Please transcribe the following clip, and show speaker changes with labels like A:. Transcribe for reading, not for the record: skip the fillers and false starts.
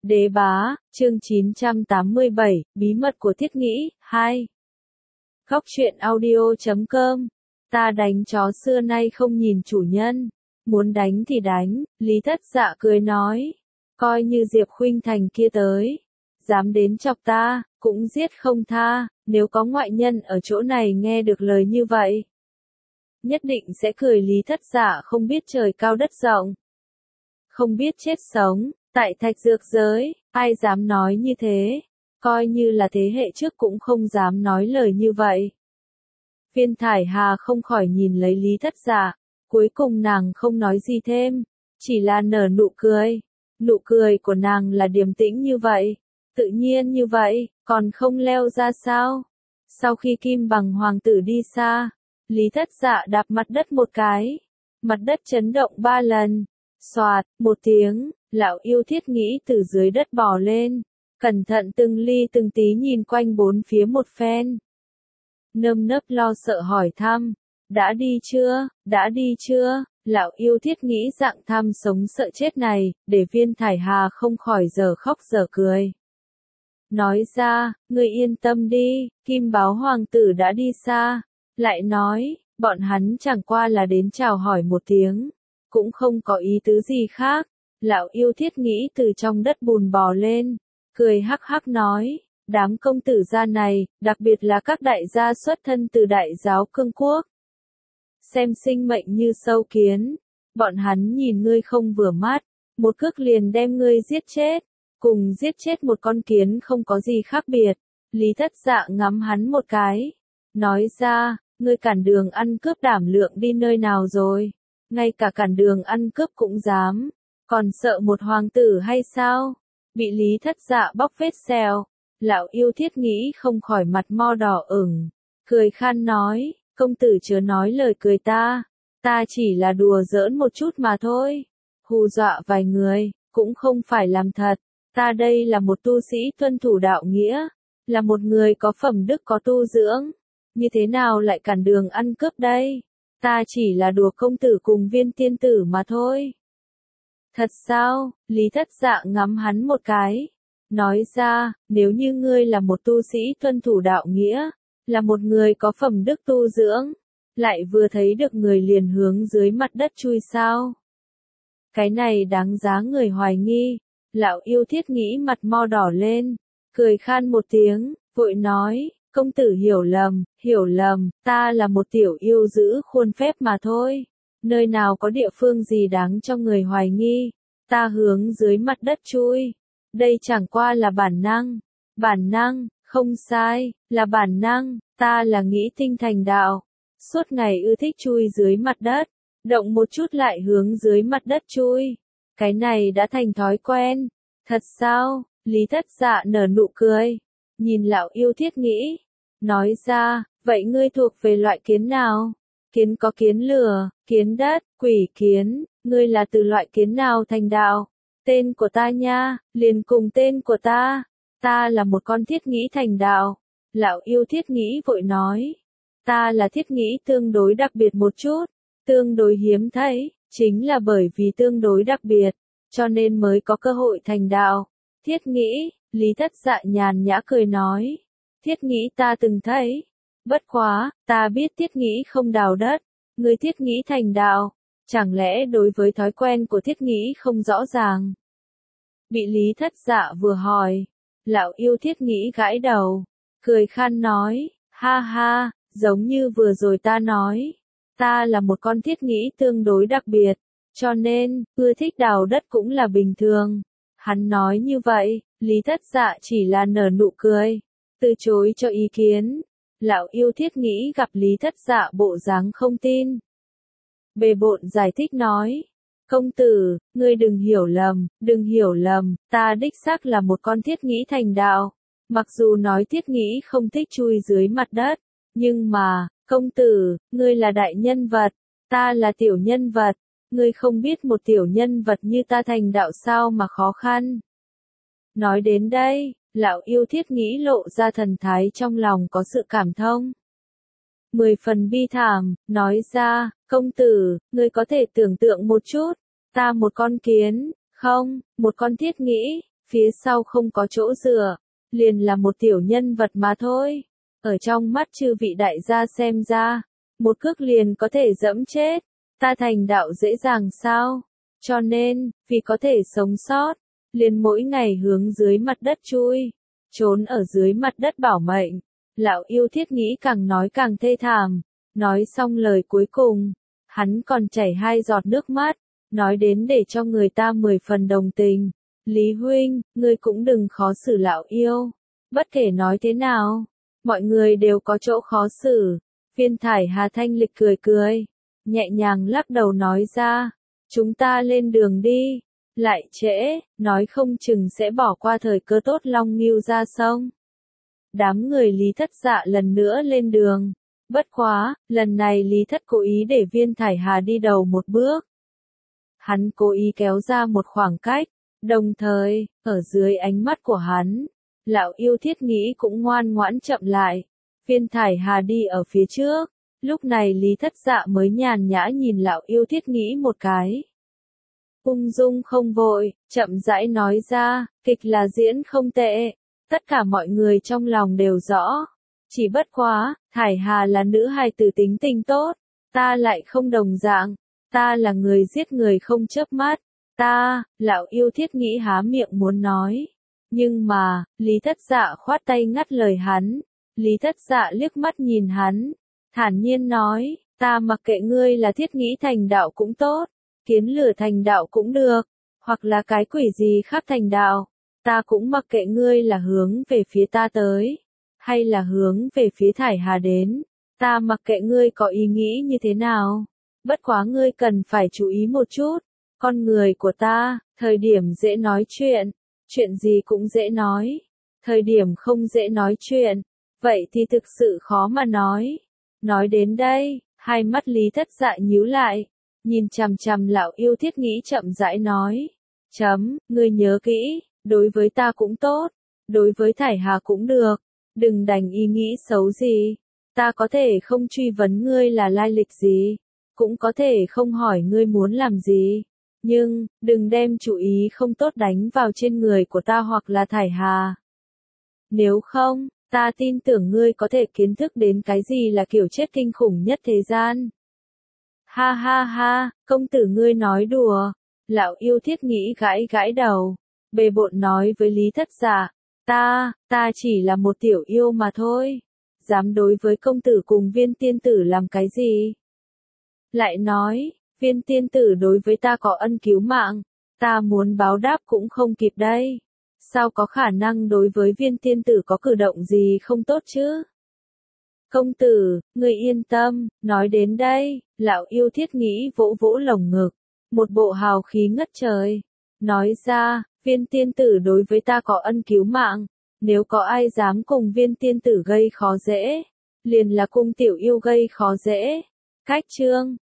A: Đế bá, chương 987, bí mật của thiết nghĩ, 2. Góc truyện audio.com. Ta đánh chó xưa nay không nhìn chủ nhân. Muốn đánh thì đánh, Lý Thất Dạ cười nói. Coi như Diệp Khuynh Thành kia tới. Dám đến chọc ta, cũng giết không tha, nếu có ngoại nhân ở chỗ này nghe được lời như vậy. Nhất định sẽ cười. Lý Thất Dạ không biết trời cao đất rộng. Không biết chết sống. Tại thạch dược giới, ai dám nói như thế? Coi như là thế hệ trước cũng không dám nói lời như vậy. Viên Thải Hà không khỏi nhìn lấy Lý Thất Dạ, cuối cùng nàng không nói gì thêm, chỉ là nở nụ cười. Nụ cười của nàng là điềm tĩnh như vậy, tự nhiên như vậy, còn không leo ra sao? Sau khi Kim Bằng hoàng tử đi xa, Lý Thất Dạ đạp mặt đất một cái, mặt đất chấn động 3 lần, xoạt, một tiếng. Lão yêu thiết nghĩ từ dưới đất bò lên, cẩn thận từng ly từng tí nhìn quanh bốn phía một phen. Nơm nớp lo sợ hỏi thăm, đã đi chưa, đã đi chưa? Lão yêu thiết nghĩ dạng tham sống sợ chết này, để Viên Thải Hà không khỏi giờ khóc giờ cười. Nói ra, ngươi yên tâm đi, Kim Báo hoàng tử đã đi xa. Lại nói, bọn hắn chẳng qua là đến chào hỏi một tiếng, cũng không có ý tứ gì khác. Lão yêu thiết nghĩ từ trong đất bùn bò lên, cười hắc hắc nói, đám công tử gia này, đặc biệt là các đại gia xuất thân từ đại giáo cương quốc. Xem sinh mệnh như sâu kiến, bọn hắn nhìn ngươi không vừa mắt, một cước liền đem ngươi giết chết, cùng giết chết một con kiến không có gì khác biệt. Lý Thất Dạ ngắm hắn một cái, nói ra, ngươi cản đường ăn cướp đảm lượng đi nơi nào rồi, ngay cả cản đường ăn cướp cũng dám. Còn sợ một hoàng tử hay sao? Bị Lý Thất Dạ bóc vết sẹo, lão yêu thiết nghĩ không khỏi mặt mo đỏ ửng, cười khan nói, công tử chớ nói lời cười ta chỉ là đùa giỡn một chút mà thôi, hù dọa vài người, cũng không phải làm thật, ta đây là một tu sĩ tuân thủ đạo nghĩa, là một người có phẩm đức có tu dưỡng, như thế nào lại cản đường ăn cướp đây? Ta chỉ là đùa công tử cùng Viên tiên tử mà thôi. Thật sao? Lý Thất Dạ ngắm hắn một cái, nói ra, nếu như ngươi là một tu sĩ tuân thủ đạo nghĩa, là một người có phẩm đức tu dưỡng, lại vừa thấy được người liền hướng dưới mặt đất chui sao? Cái này đáng giá người hoài nghi. Lão yêu thiết nghĩ mặt mo đỏ lên, cười khan một tiếng, vội nói, công tử hiểu lầm, ta là một tiểu yêu giữ khuôn phép mà thôi. Nơi nào có địa phương gì đáng cho người hoài nghi, ta hướng dưới mặt đất chui. Đây chẳng qua là bản năng, không sai, là bản năng, ta là nghĩ tinh thành đạo. Suốt ngày ưa thích chui dưới mặt đất, động một chút lại hướng dưới mặt đất chui. Cái này đã thành thói quen. Thật sao? Lý Thất Dạ nở nụ cười, nhìn lão yêu thiết nghĩ, nói ra, vậy ngươi thuộc về loại kiến nào? Kiến có kiến lửa, kiến đất, quỷ kiến, ngươi là từ loại kiến nào thành đạo? Tên của ta nha, liền cùng tên của ta là một con thiết nghĩ thành đạo. Lão yêu thiết nghĩ vội nói, ta là thiết nghĩ tương đối đặc biệt một chút, tương đối hiếm thấy, chính là bởi vì tương đối đặc biệt, cho nên mới có cơ hội thành đạo. Thiết nghĩ, Lý Thất Dạ nhàn nhã cười nói, thiết nghĩ ta từng thấy. Bất quá, ta biết thiết nghĩ không đào đất, người thiết nghĩ thành đạo, chẳng lẽ đối với thói quen của thiết nghĩ không rõ ràng? Bị Lý Thất Dạ vừa hỏi, lão yêu thiết nghĩ gãi đầu, cười khan nói, ha ha, giống như vừa rồi ta nói, ta là một con thiết nghĩ tương đối đặc biệt, cho nên, ưa thích đào đất cũng là bình thường. Hắn nói như vậy, Lý Thất Dạ chỉ là nở nụ cười, từ chối cho ý kiến. Lão yêu thiết nghĩ gặp Lý Thất Dạ bộ dáng không tin. Bề bộn giải thích nói, công tử, ngươi đừng hiểu lầm, ta đích xác là một con thiết nghĩ thành đạo. Mặc dù nói thiết nghĩ không thích chui dưới mặt đất, nhưng mà, công tử, ngươi là đại nhân vật, ta là tiểu nhân vật, ngươi không biết một tiểu nhân vật như ta thành đạo sao mà khó khăn. Nói đến đây, lão yêu thiết nghĩ lộ ra thần thái trong lòng có sự cảm thông. 10 phần bi thảm, nói ra, công tử, ngươi có thể tưởng tượng một chút, ta một con kiến, không, một con thiết nghĩ, phía sau không có chỗ dựa, liền là một tiểu nhân vật mà thôi. Ở trong mắt chư vị đại gia xem ra, một cước liền có thể dẫm chết, ta thành đạo dễ dàng sao? Cho nên, vì có thể sống sót, liền mỗi ngày hướng dưới mặt đất chui, trốn ở dưới mặt đất bảo mệnh. Lão yêu thiết nghĩ càng nói càng thê thảm, nói xong lời cuối cùng, hắn còn chảy 2 giọt nước mắt, nói đến để cho người ta 10 phần đồng tình. Lý huynh, ngươi cũng đừng khó xử lão yêu. Bất kể nói thế nào, mọi người đều có chỗ khó xử. Viên Thải Hà thanh lịch cười cười, nhẹ nhàng lắc đầu nói ra, chúng ta lên đường đi, lại trễ, nói không chừng sẽ bỏ qua thời cơ tốt long ngưu ra sông. Đám người Lý Thất Dạ lần nữa lên đường, bất quá, lần này Lý Thất cố ý để Viên Thải Hà đi đầu một bước. Hắn cố ý kéo ra một khoảng cách, đồng thời, ở dưới ánh mắt của hắn, lão yêu thiết nghĩ cũng ngoan ngoãn chậm lại. Viên Thải Hà đi ở phía trước, lúc này Lý Thất Dạ mới nhàn nhã nhìn lão yêu thiết nghĩ một cái. Ung dung không vội, chậm rãi nói ra, kịch là diễn không tệ, tất cả mọi người trong lòng đều rõ. Chỉ bất quá, Thải Hà là nữ hài tử tính tình tốt, ta lại không đồng dạng, ta là người giết người không chớp mắt, lão yêu thiết nghĩ há miệng muốn nói. Nhưng mà, Lý Thất Dạ khoát tay ngắt lời hắn. Lý Thất Dạ liếc mắt nhìn hắn, thản nhiên nói, ta mặc kệ ngươi là thiết nghĩ thành đạo cũng tốt, kiến lửa thành đạo cũng được, hoặc là cái quỷ gì khác thành đạo, ta cũng mặc kệ ngươi là hướng về phía ta tới, hay là hướng về phía Thải Hà đến, ta mặc kệ ngươi có ý nghĩ như thế nào, bất quá ngươi cần phải chú ý một chút, con người của ta, thời điểm dễ nói chuyện gì cũng dễ nói, thời điểm không dễ nói chuyện, vậy thì thực sự khó mà nói. Nói đến đây, hai mắt Lý Thất Dạ nhíu lại, nhìn chằm chằm lão yêu thiết nghĩ chậm rãi nói. Ngươi nhớ kỹ, đối với ta cũng tốt, đối với Thải Hà cũng được, đừng đành ý nghĩ xấu gì. Ta có thể không truy vấn ngươi là lai lịch gì, cũng có thể không hỏi ngươi muốn làm gì. Nhưng, đừng đem chủ ý không tốt đánh vào trên người của ta hoặc là Thải Hà. Nếu không, ta tin tưởng ngươi có thể kiến thức đến cái gì là kiểu chết kinh khủng nhất thế gian. Ha ha ha, công tử ngươi nói đùa. Lão yêu thiết nghĩ gãi gãi đầu. Bề bộn nói với Lý Thất Dạ. Ta chỉ là một tiểu yêu mà thôi. Dám đối với công tử cùng Viên tiên tử làm cái gì? Lại nói, Viên tiên tử đối với ta có ân cứu mạng. Ta muốn báo đáp cũng không kịp đây. Sao có khả năng đối với Viên tiên tử có cử động gì không tốt chứ? Công tử, ngươi yên tâm, nói đến đây, lão yêu thiết nghĩ vỗ vỗ lồng ngực, một bộ hào khí ngất trời. Nói ra, Viên tiên tử đối với ta có ân cứu mạng, nếu có ai dám cùng Viên tiên tử gây khó dễ, liền là cung tiểu yêu gây khó dễ. Cách chương